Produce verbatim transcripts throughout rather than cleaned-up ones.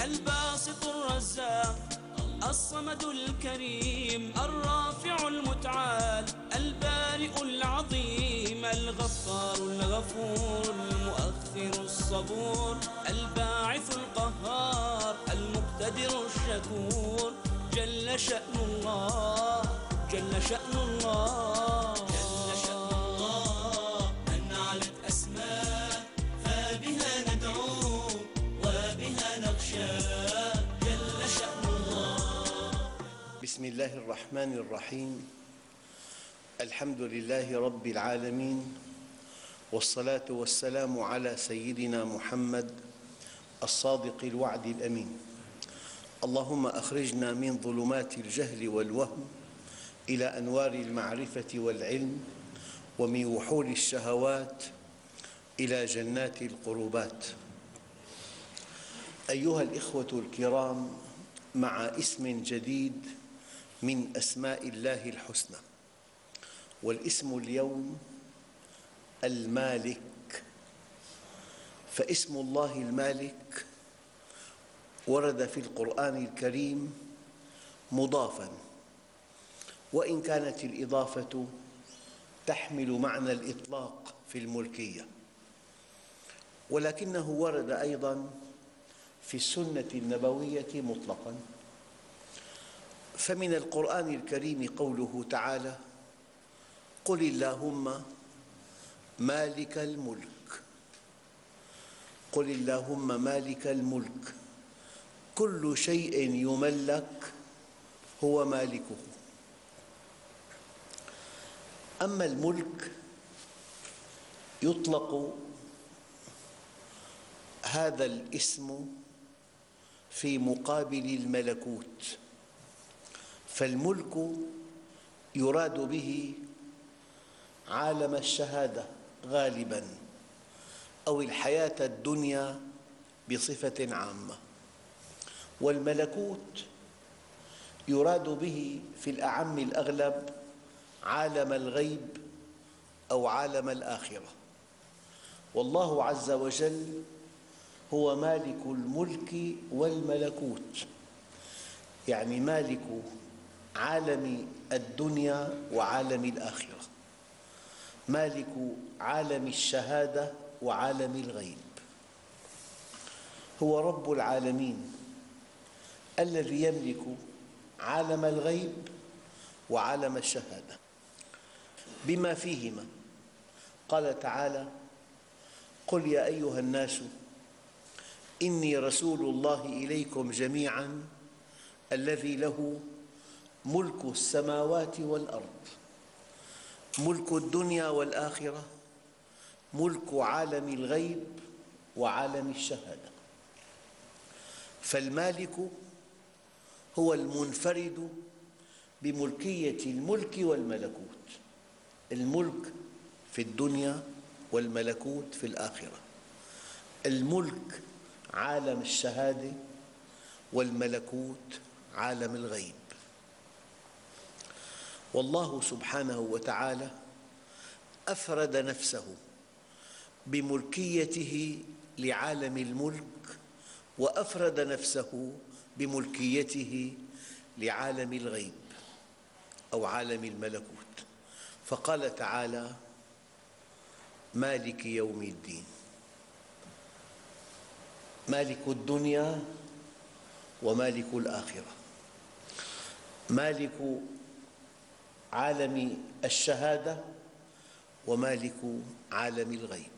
الباسط الرزاق الصمد الكريم الرافع المتعال البارئ العظيم الغفار الغفور المؤخر الصبور الباعث القهار المقتدر الشكور جل شأن الله جل شأن الله جل شأن الله من علت أسماء فبها ندعو وبها نخشى جل شأن الله. بسم الله الرحمن الرحيم. الحمد لله رب العالمين، والصلاة والسلام على سيدنا محمد الصادق الوعد الأمين. اللهم أخرجنا من ظلمات الجهل والوهم إلى أنوار المعرفة والعلم، ومن وحول الشهوات إلى جنات القربات. أيها الإخوة الكرام، مع اسم جديد من أسماء الله الحسنى، والاسم اليوم المالك. فاسم الله المالك ورد في القرآن الكريم مضافاً، وإن كانت الإضافة تحمل معنى الإطلاق في الملكية، ولكنه ورد أيضاً في السنة النبوية مطلقاً. فمن القرآن الكريم قوله تعالى: قل اللهم مالك الملك. قل اللهم مالك الملك، كل شيء يملك هو مالكه. أما الملك يطلق هذا الاسم في مقابل الملكوت، فالملك يراد به عالم الشهادة غالباً، أو الحياة الدنيا بصفة عامة، والملكوت يراد به في الأعم الأغلب عالم الغيب أو عالم الآخرة. والله عز وجل هو مالك الملك والملكوت، يعني مالك عالم الدنيا وعالم الآخرة، مالك عالم الشهادة وعالم الغيب. هو رب العالمين الذي يملك عالم الغيب وعالم الشهادة بما فيهما. قال تعالى: قل يا أيها الناس إني رسول الله إليكم جميعاً الذي له ملك السماوات والأرض، ملك الدنيا والآخرة، ملك عالم الغيب وعالم الشهادة. فالمالك هو المنفرد بملكية الملك والملكوت، الملك في الدنيا والملكوت في الآخرة. الملك عالم الشهادة والملكوت عالم الغيب. والله سبحانه وتعالى أفرد نفسه بملكيته لعالم الملك، وأفرد نفسه بملكيته لعالم الغيب أو عالم الملكوت، فقال تعالى: مالك يوم الدين. مالك الدنيا ومالك الآخرة، مالك عالم الشهادة ومالك عالم الغيب.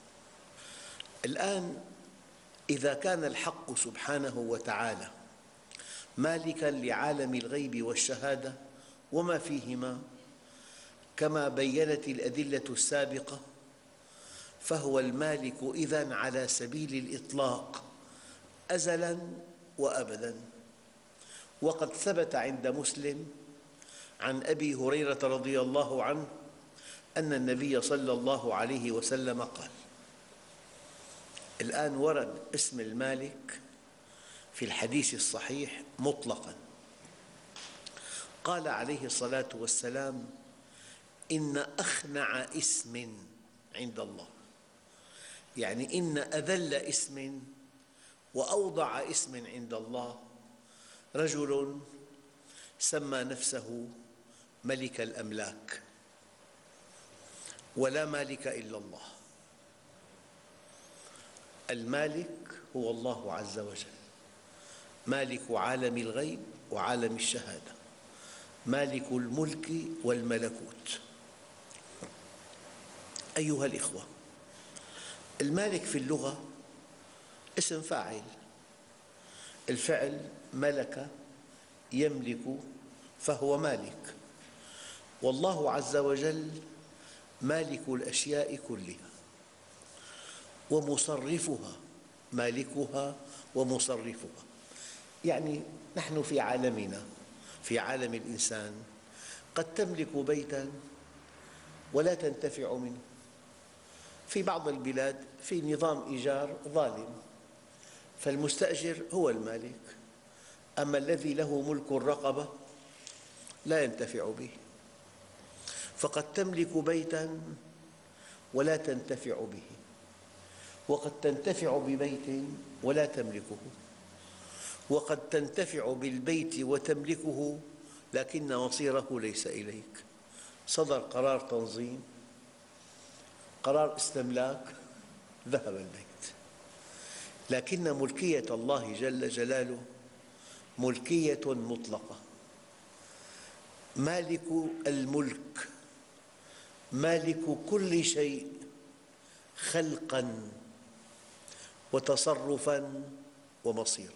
الآن إذا كان الحق سبحانه وتعالى مالكاً لعالم الغيب والشهادة وما فيهما كما بيّنت الأدلة السابقة، فهو المالك إذن على سبيل الإطلاق أزلاً وأبداً. وقد ثبت عند مسلم عن أبي هريرة رضي الله عنه أن النبي صلى الله عليه وسلم قال: الآن ورد اسم المالك في الحديث الصحيح مطلقاً. قال عليه الصلاة والسلام: إن أخنع اسم عند الله، يعني إن أذل اسم وأوضع اسم عند الله رجل سمى نفسه ملك الأملاك، ولا مالك إلا الله. المالك هو الله عز وجل، مالك عالم الغيب وعالم الشهادة، مالك الملك والملكوت. أيها الإخوة، المالك في اللغة اسم فاعل، الفعل ملك يملك فهو مالك، والله عز وجل مالك الأشياء كلها ومصرفها، مالكها ومصرفها. يعني نحن في عالمنا، في عالم الإنسان، قد تملك بيتاً ولا تنتفع منه. في بعض البلاد في نظام إيجار ظالم، فالمستأجر هو المالك، أما الذي له ملك الرقبة لا ينتفع به. فقد تملك بيتاً ولا تنتفع به، وقد تنتفع ببيت ولا تملكه، وقد تنتفع بالبيت وتملكه لكن مصيره ليس إليك. صدر قرار تنظيم، قرار استملاك، ذهب البيت. لكن ملكية الله جل جلاله ملكية مطلقة، مالك الملك، مالك كل شيء خلقاً وتصرفاً ومصيراً.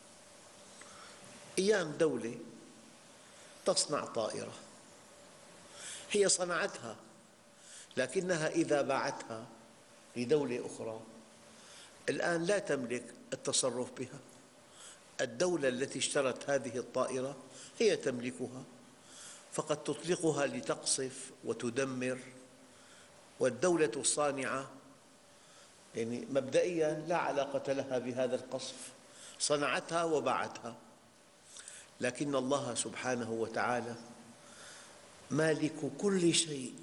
أيام دولة تصنع طائرة، هي صنعتها، لكنها إذا باعتها لدولة أخرى الآن لا تملك التصرف بها. الدولة التي اشترت هذه الطائرة هي تملكها، فقد تطلقها لتقصف وتدمر، والدولة الصانعة يعني مبدئياً لا علاقة لها بهذا القصف، صنعتها وباعتها. لكن الله سبحانه وتعالى مالك كل شيء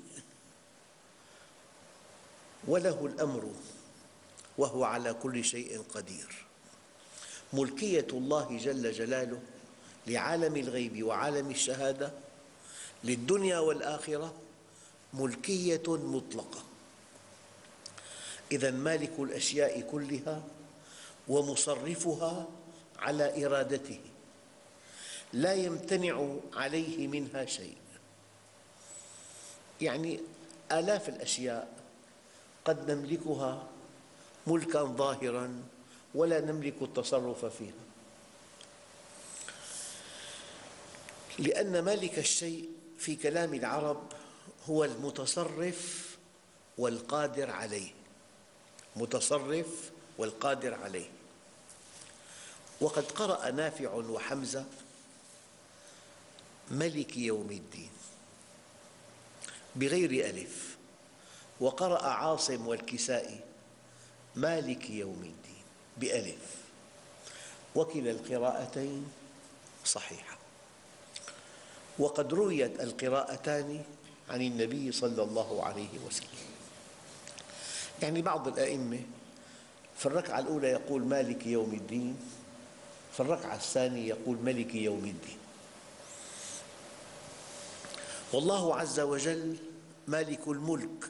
وله الأمر وهو على كل شيء قدير. ملكية الله جل جلاله لعالم الغيب وعالم الشهادة، للدنيا والآخرة، ملكية مطلقة. إذن مالك الأشياء كلها ومصرفها على إرادته، لا يمتنع عليه منها شيء. يعني آلاف الأشياء قد نملكها ملكاً ظاهراً ولا نملك التصرف فيها، لأن مالك الشيء في كلام العرب هو المتصرف والقادر عليه، متصرف والقادر عليه. وقد قرأ نافع وحمزة ملك يوم الدين بغير ألف، وقرأ عاصم والكسائي مالك يوم الدين بألف، وكلا القراءتين صحيحة. وقد رويت القراءتان عن النبي صلى الله عليه وسلم. يعني بعض الأئمة في الركعة الأولى يقول مالك يوم الدين، في الركعة الثانية يقول ملك يوم الدين. والله عز وجل مالك الملك،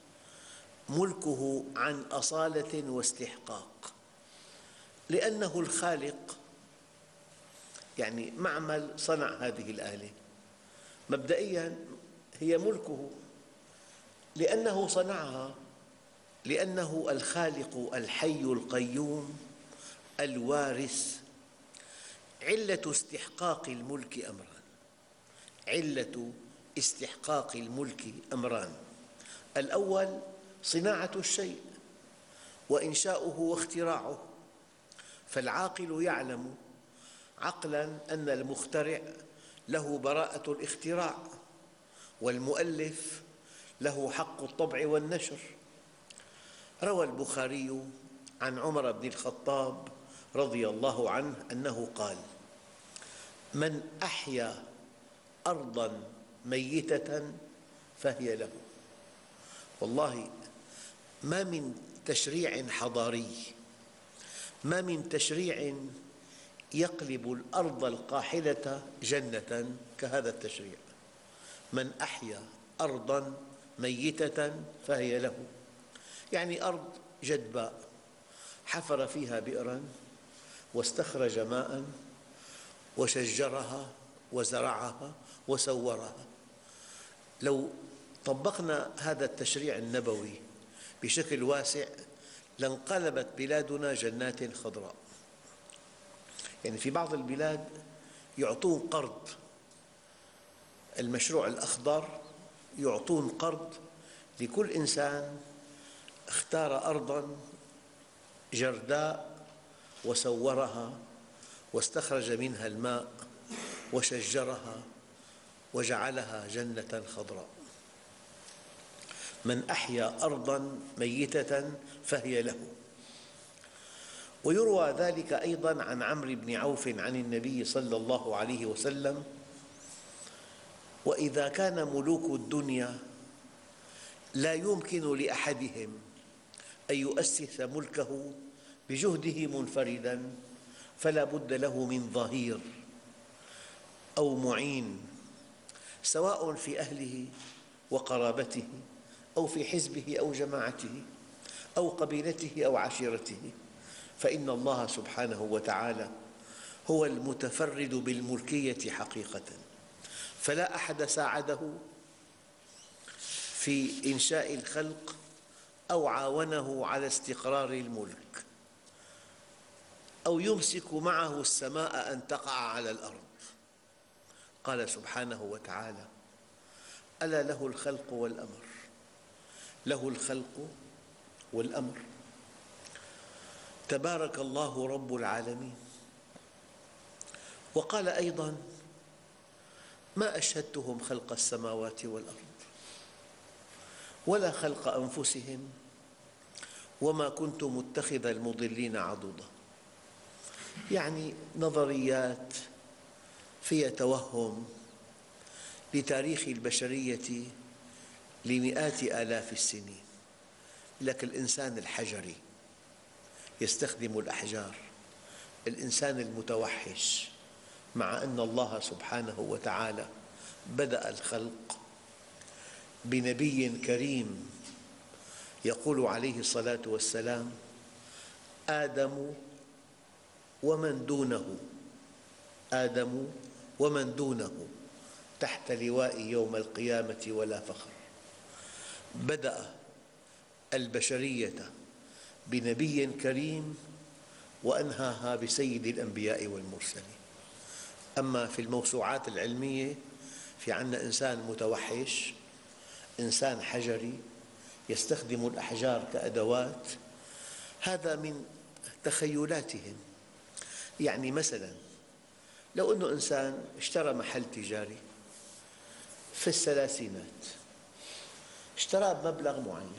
ملكه عن أصالة واستحقاق، لأنه الخالق. يعني معمل صنع هذه الآلة مبدئياً هي ملكه لأنه صنعها، لأنه الخالق الحي القيوم الوارث. علة استحقاق الملك أمران، علة استحقاق الملك أمران: الأول صناعة الشيء وإنشاؤه واختراعه، فالعاقل يعلم عقلاً أن المخترع له براءة الاختراع، والمؤلف له حق الطبع والنشر. روى البخاري عن عمر بن الخطاب رضي الله عنه أنه قال: من أحيا أرضاً ميتة فهي له. والله ما من تشريع حضاري، ما من تشريع يقلب الأرض القاحلة جنة كهذا التشريع. من أحيا أرضاً ميتة فهي له، يعني أرض جدباء حفر فيها بئراً واستخرج ماء وشجرها وزرعها وسورها. لو طبقنا هذا التشريع النبوي بشكل واسع لانقلبت بلادنا جنات خضراء. يعني في بعض البلاد يعطون قرض، المشروع الأخضر يعطون قرض لكل إنسان اختار أرضاً جرداء وسورها واستخرج منها الماء وشجرها وجعلها جنة خضراء. من أحيا أرضاً ميتة فهي له. ويروى ذلك أيضاً عن عمرو بن عوف عن النبي صلى الله عليه وسلم: وإذا كان ملوك الدنيا لا يمكن لأحدهم أن يؤسس ملكه بجهده منفرداً فلا بد له من ظهير أو معين، سواء في أهله وقرابته أو في حزبه أو جماعته أو قبيلته أو عشيرته، فإن الله سبحانه وتعالى هو المتفرد بالملكية حقيقة، فلا أحد ساعده في إنشاء الخلق أو عاونه على استقرار الملك أو يمسك معه السماء أن تقع على الأرض. قال سبحانه وتعالى: ألا له الخلق والأمر، له الخلق والأمر، تبارك الله رب العالمين. وقال أيضاً: ما أشهدتهم خلق السماوات والأرض ولا خلق أنفسهم وما كنت متخذ المضلين عضدا. يعني نظريات فيها توهم لتاريخ البشرية لمئات آلاف السنين. لكن الإنسان الحجري يستخدم الأحجار، الإنسان المتوحش، مع أن الله سبحانه وتعالى بدأ الخلق بنبي كريم يقول عليه الصلاة والسلام: آدم ومن دونه، آدم ومن دونه تحت لواء يوم القيامة ولا فخر. بدأ البشرية بنبي كريم وأنهاها بسيد الأنبياء والمرسلين. أما في الموسوعات العلمية في عندنا إنسان متوحش، إنسان حجري يستخدم الأحجار كأدوات، هذا من تخيلاتهم. يعني مثلاً لو أن إنسان اشترى محل تجاري في الثلاثينات، اشتراه بمبلغ معين،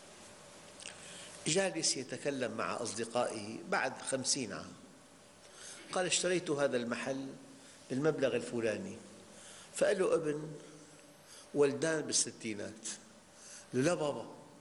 جالس يتكلم مع أصدقائه بعد خمسين عام، قال: اشتريت هذا المحل بالمبلغ الفلاني. فقال له ابن ولدان بالستينات، قال له: لا بابا،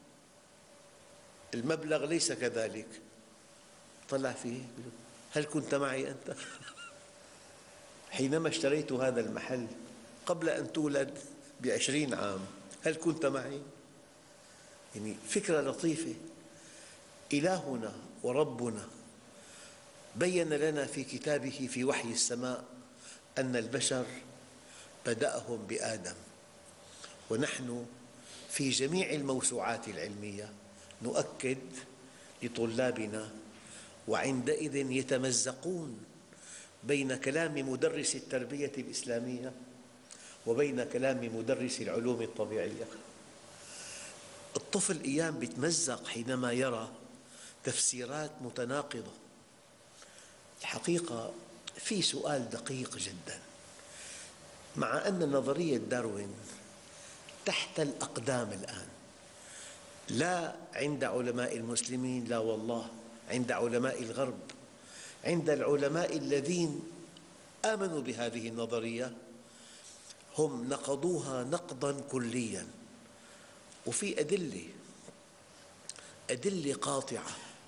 المبلغ ليس كذلك. طلع فيه: هل كنت معي أنت؟ حينما اشتريت هذا المحل قبل أن تولد بعشرين عام، هل كنت معي؟ يعني فكرة لطيفة. إلهنا وربنا بيّن لنا في كتابه في وحي السماء أن البشر بدأهم بآدم، ونحن في جميع الموسوعات العلمية نؤكد لطلابنا، وعندئذ يتمزقون بين كلام مدرس التربية الإسلامية وبين كلام مدرس العلوم الطبيعية. الطفل أيام يتمزق حينما يرى تفسيرات متناقضة. الحقيقة في سؤال دقيق جداً، مع أن نظرية داروين تحت الأقدام الآن، لا عند علماء المسلمين، لا والله، عند علماء الغرب، عند العلماء الذين آمنوا بهذه النظرية، هم نقضوها نقضاً كلياً. وفي أدلة أدلة قاطعة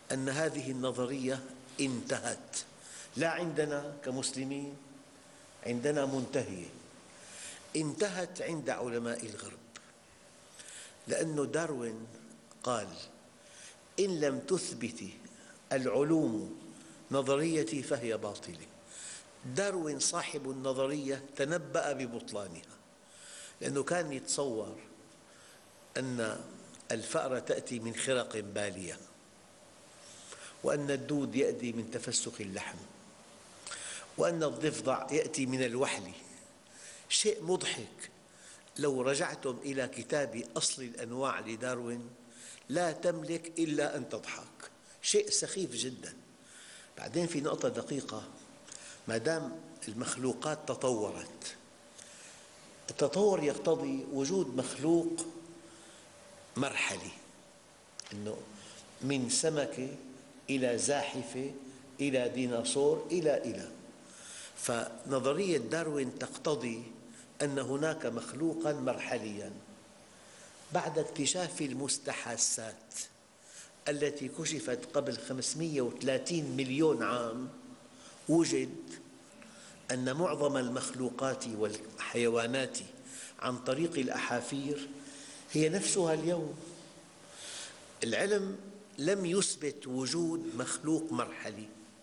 أن هذه النظرية انتهت، لا عندنا كمسلمين، عندنا منتهية، انتهت عند علماء الغرب، لأن داروين قال: إن لم تثبت العلوم نظريتي فهي باطلة. داروين صاحب النظرية تنبأ ببطلانها، لأنه كان يتصور أن الفأرة تأتي من خرق بالية، وأن الدود يأتي من تفسخ اللحم، وأن الضفدع يأتي من الوحل. شيء مضحك. لو رجعتم إلى كتاب أصل الأنواع لداروين لا تملك إلا أن تضحك، شيء سخيف جدا. بعدين في نقطة دقيقة: ما دام المخلوقات تطورت، التطور يقتضي وجود مخلوق مرحلي، إنه من سمكة إلى زاحفة إلى ديناصور إلى إلى فنظرية داروين تقتضي أن هناك مخلوقاً مرحلياً. بعد اكتشاف المستحاثات التي كشفت قبل خمسمئة وثلاثين مليون عام، وجد أن معظم المخلوقات والحيوانات عن طريق الأحافير هي نفسها اليوم. العلم لم يثبت وجود مخلوق مرحلي.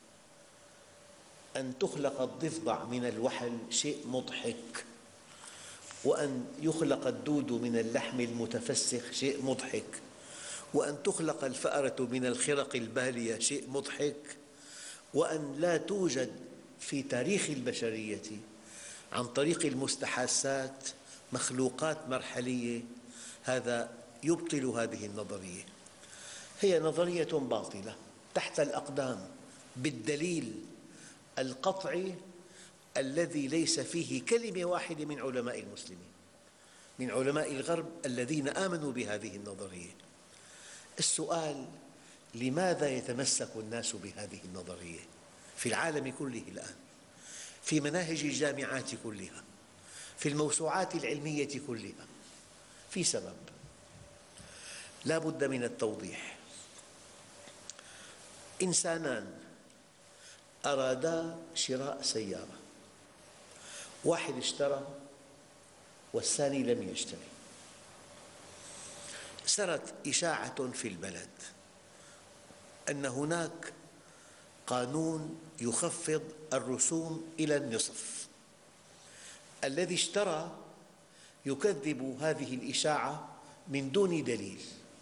أن تخلق الضفدع من الوحل شيء مضحك، وأن يخلق الدود من اللحم المتفسخ شيء مضحك، وأن تخلق الفأرة من الخرق البالية شيء مضحك، وأن لا توجد في تاريخ البشرية عن طريق المستحاثات مخلوقات مرحلية، هذا يبطل هذه النظرية. هي نظرية باطلة تحت الأقدام بالدليل القطعي الذي ليس فيه كلمة واحدة من علماء المسلمين، من علماء الغرب الذين آمنوا بهذه النظرية. السؤال: لماذا يتمسك الناس بهذه النظرية في العالم كله الآن، في مناهج الجامعات كلها، في الموسوعات العلمية كلها؟ في سبب لا بد من التوضيح. إنسانان أرادا شراء سيارة، واحد اشترى والثاني لم يشتري. سرت إشاعة في البلد أن هناك قانون يخفض الرسوم إلى النصف. الذي اشترى يكذب هذه الإشاعة من دون دليل،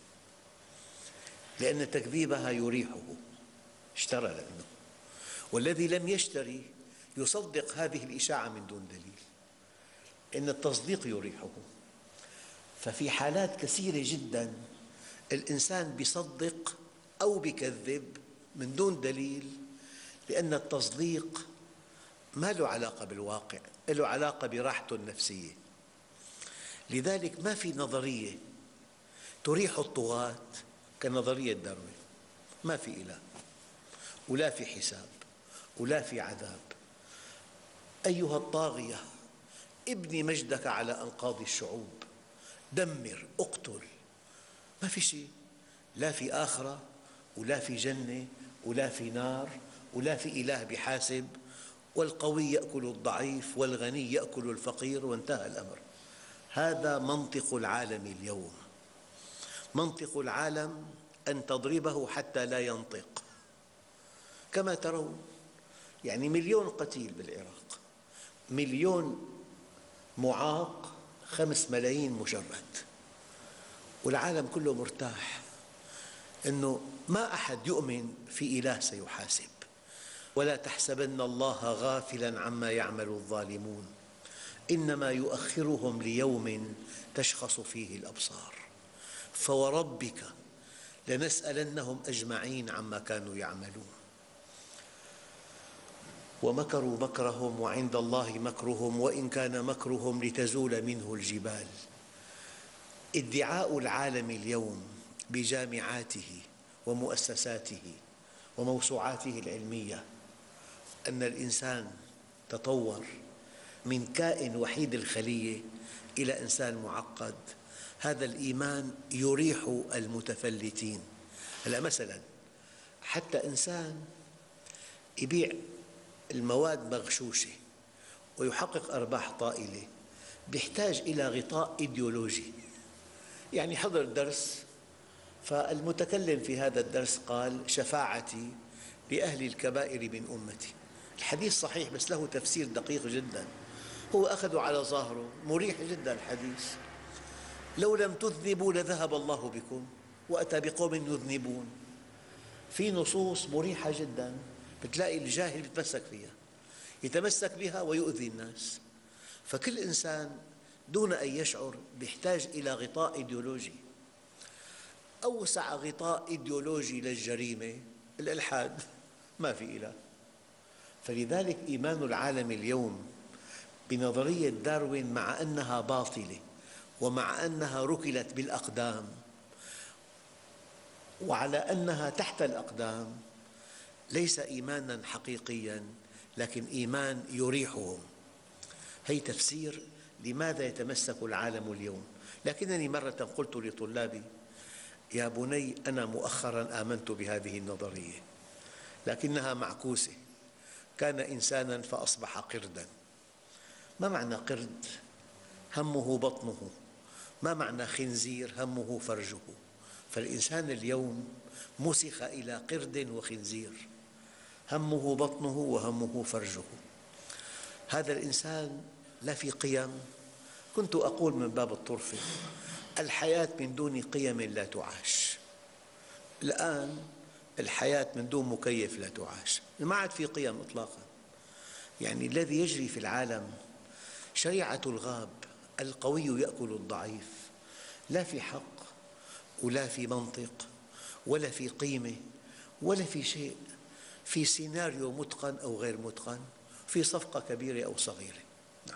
لأن تكذيبها يريحه، اشترى لأنه. والذي لم يشتري يصدق هذه الإشاعة من دون دليل، إن التصديق يريحه. ففي حالات كثيرة جداً الإنسان يصدق أو يكذب من دون دليل، لأن التصديق ما له علاقة بالواقع، له علاقة براحته النفسية. لذلك ما في نظرية تريح الطغاة كنظرية داروين. ما في إله، ولا في حساب، ولا في عذاب. أيها الطاغية، ابني مجدك على أنقاض الشعوب، دمر، اقتل. ما في شيء، لا في آخرة، ولا في جنة، ولا في نار، ولا في إله بحاسب، والقوي يأكل الضعيف والغني يأكل الفقير، وانتهى الأمر. هذا منطق العالم اليوم. منطق العالم أن تضربه حتى لا ينطق. كما ترون، يعني مليون قتيل بالعراق، مليون معاق، خمس ملايين مشرد، والعالم كله مرتاح أنه ما أحد يؤمن في إله سيحاسب. ولا تحسبن الله غافلاً عما يعمل الظالمون، إنما يؤخرهم ليوم تشخص فيه الأبصار، فوربك لنسألنهم أجمعين عما كانوا يعملون. ومكروا مكرهم وعند الله مكرهم وإن كان مكرهم لتزول منه الجبال. ادعاء العالم اليوم بجامعاته ومؤسساته وموسوعاته العلمية أن الإنسان تطور من كائن وحيد الخلية إلى إنسان معقد، هذا الإيمان يريح المتفلتين. هلأ مثلاً حتى إنسان يبيع المواد مغشوشة ويحقق أرباح طائلة يحتاج إلى غطاء إيديولوجي. يعني حضر درس، فالمتكلم في هذا الدرس قال: شفاعتي لأهل الكبائر من أمتي. الحديث صحيح بس له تفسير دقيق جدا، هو أخذه على ظاهره مريح جدا الحديث: لو لم تذنبوا لذهب الله بكم وأتى بقوم يذنبون. في نصوص مريحة جدا بتلاقي الجاهل يتمسك فيها، يتمسك بها ويؤذي الناس. فكل إنسان دون أن يشعر يحتاج إلى غطاء إيديولوجي. أوسع غطاء إيديولوجي للجريمة الإلحاد، ما في إله. فلذلك إيمان العالم اليوم بنظرية داروين مع أنها باطلة ومع أنها ركلت بالأقدام وعلى أنها تحت الأقدام ليس إيمانا حقيقيا، لكن إيمان يريحهم. هي تفسير لماذا يتمسك العالم اليوم. لكنني مرة قلت لطلابي: يا بني، أنا مؤخرا آمنت بهذه النظرية لكنها معكوسة. كان إنسانا فأصبح قردا. ما معنى قرد؟ همه بطنه. ما معنى خنزير؟ همه فرجه. فالإنسان اليوم مسخ إلى قرد وخنزير، همه بطنه وهمه فرجه. هذا الإنسان لا في قيم. كنت أقول من باب الطرفة: الحياة من دون قيم لا تعاش. الآن الحياة من دون مكيف لا تعاش، ما عاد في قيم إطلاقا. يعني الذي يجري في العالم شريعة الغاب، القوي يأكل الضعيف، لا في حق ولا في منطق ولا في قيمة ولا في شيء. في سيناريو متقن أو غير متقن، في صفقة كبيرة أو صغيرة. نعم.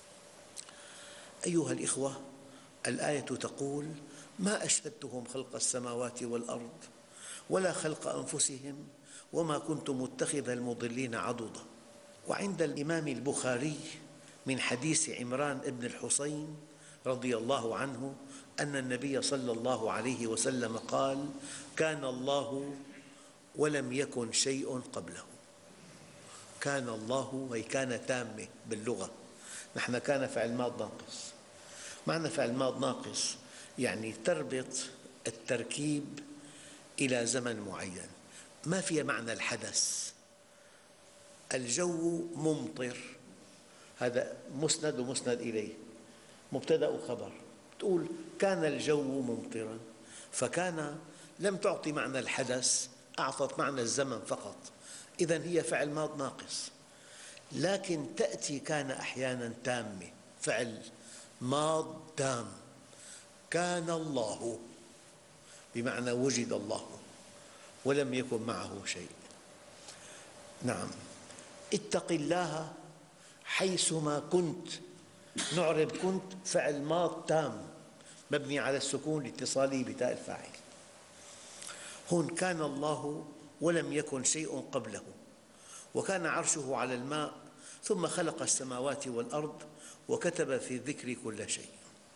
أيها الإخوة، الآية تقول: ما أشهدتهم خلق السماوات والأرض ولا خلق أنفسهم وما كنت متخذ المضلين عضدا. وعند الإمام البخاري من حديث عمران بن الحصين رضي الله عنه أن النبي صلى الله عليه وسلم قال: كان الله ولم يكن شيء قبله. كان الله هي كان تامة باللغة. نحن كان فعل ماض ناقص. معنى فعل ماض ناقص يعني تربط التركيب إلى زمن معين، ما فيها معنى الحدث. الجو ممطر، هذا مسند ومسند إليه، مبتدأ وخبر. تقول كان الجو ممطرا، فكان لم تعطي معنى الحدث، أعطت معنى الزمن فقط. إذن هي فعل ماض ناقص. لكن تأتي كان أحيانا تامة، فعل ماض تام. كان الله بمعنى وجد الله ولم يكن معه شيء. نعم. اتق الله حيثما كنت، نعرب كنت فعل ماض تام مبني على السكون لاتصاله بتاء الفاعل. هون كان الله ولم يكن شيء قبله، وكان عرشه على الماء، ثم خلق السماوات والأرض وكتب في الذكر كل شيء.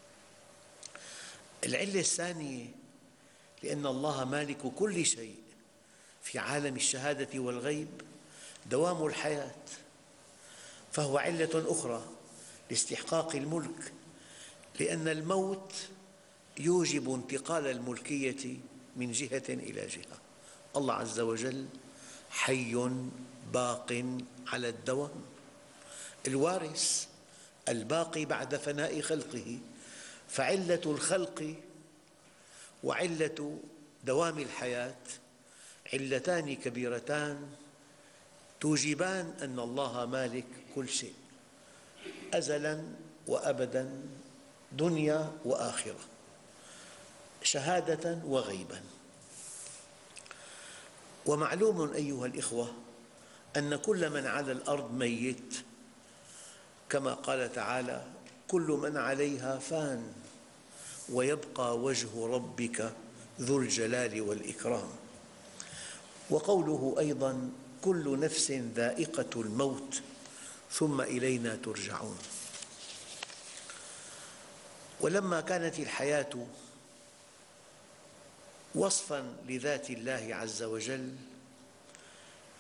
العلة الثانية لأن الله مالك كل شيء في عالم الشهادة والغيب دوام الحياة، فهو علة أخرى لاستحقاق الملك، لأن الموت يوجب انتقال الملكية من جهة إلى جهة. الله عز وجل حي باق على الدوام، الوارث الباقي بعد فناء خلقه. فعلة الخلق وعلة دوام الحياة علتان كبيرتان توجبان أن الله مالك كل شيء أزلاً وأبداً، دنيا وآخرة، شهادة وغيباً. ومعلوم أيها الإخوة أن كل من على الأرض ميت، كما قال تعالى: كل من عليها فان ويبقى وجه ربك ذو الجلال والإكرام. وقوله أيضاً: كل نفس ذائقة الموت ثم إلينا ترجعون. ولما كانت الحياة وصفاً لذات الله عز وجل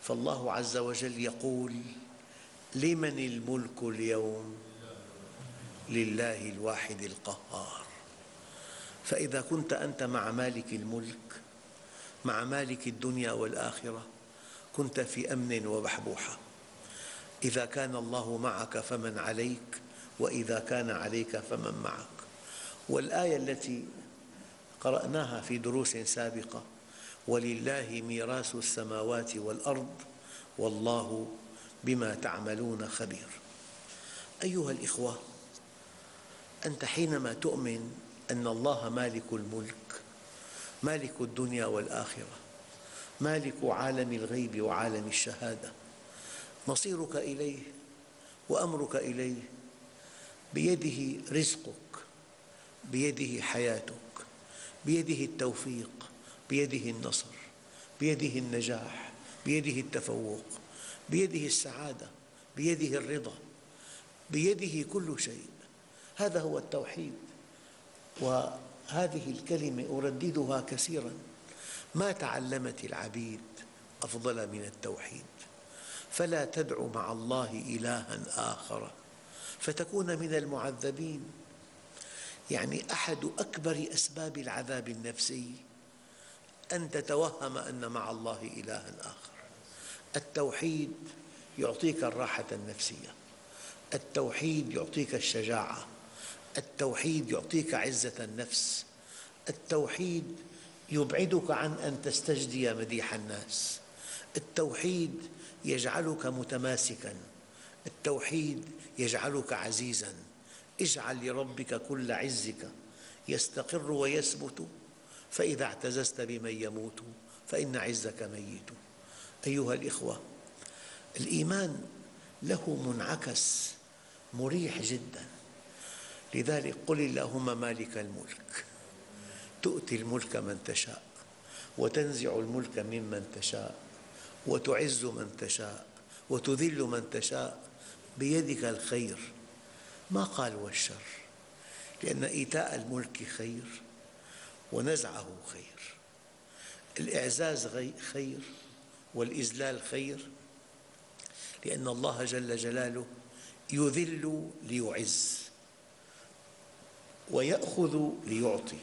فالله عز وجل يقول: لمن الملك اليوم؟ لله الواحد القهار. فإذا كنت أنت مع مالك الملك، مع مالك الدنيا والآخرة، كنت في أمن وبحبوحة. إذا كان الله معك فمن عليك، وإذا كان عليك فمن معك. والآية التي قرأناها في دروس سابقة: ولله ميراث السماوات والأرض والله بما تعملون خبير. أيها الإخوة، أنت حينما تؤمن أن الله مالك الملك، مالك الدنيا والآخرة، مالك عالم الغيب وعالم الشهادة، مصيرك إليه وأمرك إليه، بيده رزقك، بيده حياتك، بيده التوفيق، بيده النصر، بيده النجاح، بيده التفوق، بيده السعادة، بيده الرضا، بيده كل شيء. هذا هو التوحيد. وهذه الكلمة أرددها كثيراً: ما تعلمت العبيد أفضل من التوحيد، فلا تدع مع الله إلهاً آخر فتكون من المعذبين. يعني أحد أكبر أسباب العذاب النفسي أن تتوهم أن مع الله إلهاً آخر. التوحيد يعطيك الراحة النفسية، التوحيد يعطيك الشجاعة، التوحيد يعطيك عزة النفس، التوحيد يبعدك عن أن تستجدي مديح الناس، التوحيد يجعلك متماسكاً، التوحيد يجعلك عزيزاً. اجعل لربك كل عزك يستقر ويثبت، فإذا اعتززت بمن يموت فإن عزك ميت. أيها الإخوة، الإيمان له منعكس مريح جداً. لذلك قل اللهم مالك الملك تؤتي الملك من تشاء وتنزع الملك ممن تشاء وتعز من تشاء وتذل من تشاء بيدك الخير. ما قال والشر، لأن إيتاء الملك خير ونزعه خير. الإعزاز خير والإذلال خير، لأن الله جل جلاله يذل ليعز، ويأخذ ليعطي،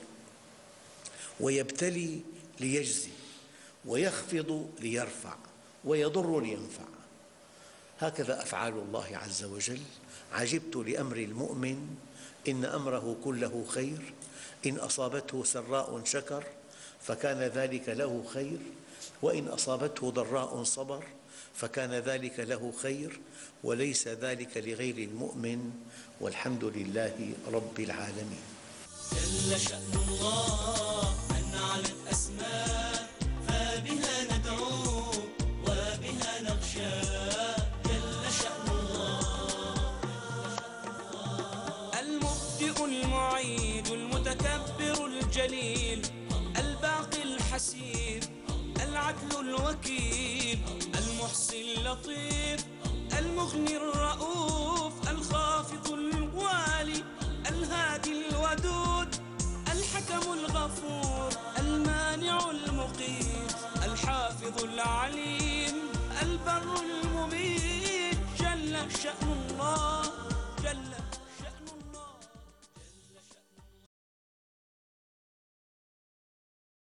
ويبتلي ليجزي، ويخفض ليرفع، ويضر لينفع. هكذا أفعال الله عز وجل. عجبت لأمر المؤمن إن أمره كله خير، إن أصابته سراء شكر فكان ذلك له خير، وإن أصابته ضراء صبر فكان ذلك له خير، وليس ذلك لغير المؤمن، والحمد لله رب العالمين. جل شأن الله أن على الأسماء فبها ندعو وبها نخشى. جل شأن الله المبدئ المعيد المتكبر الجليل الباقي الحسيب العدل الوكيل المحصي اللطيف المغني الرؤوف الخافض الوالي الهادي الودود الحكم الغفور المانع المقيت الحافظ العليم البر المميت. جل شأن الله